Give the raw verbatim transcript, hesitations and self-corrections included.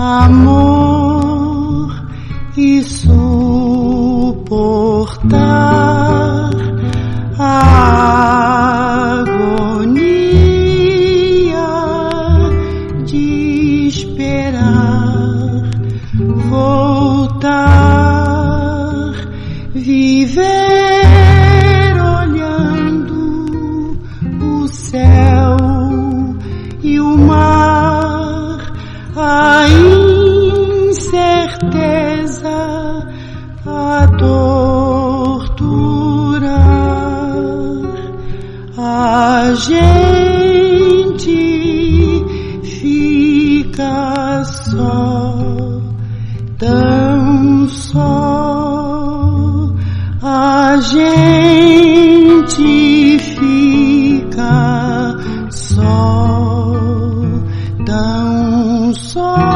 amor e suportar a agonia de esperar voltar, viver olhando o céu e o mar, a incerteza, a tortura, a gente fica só, tão só, a gente fica só, tão só.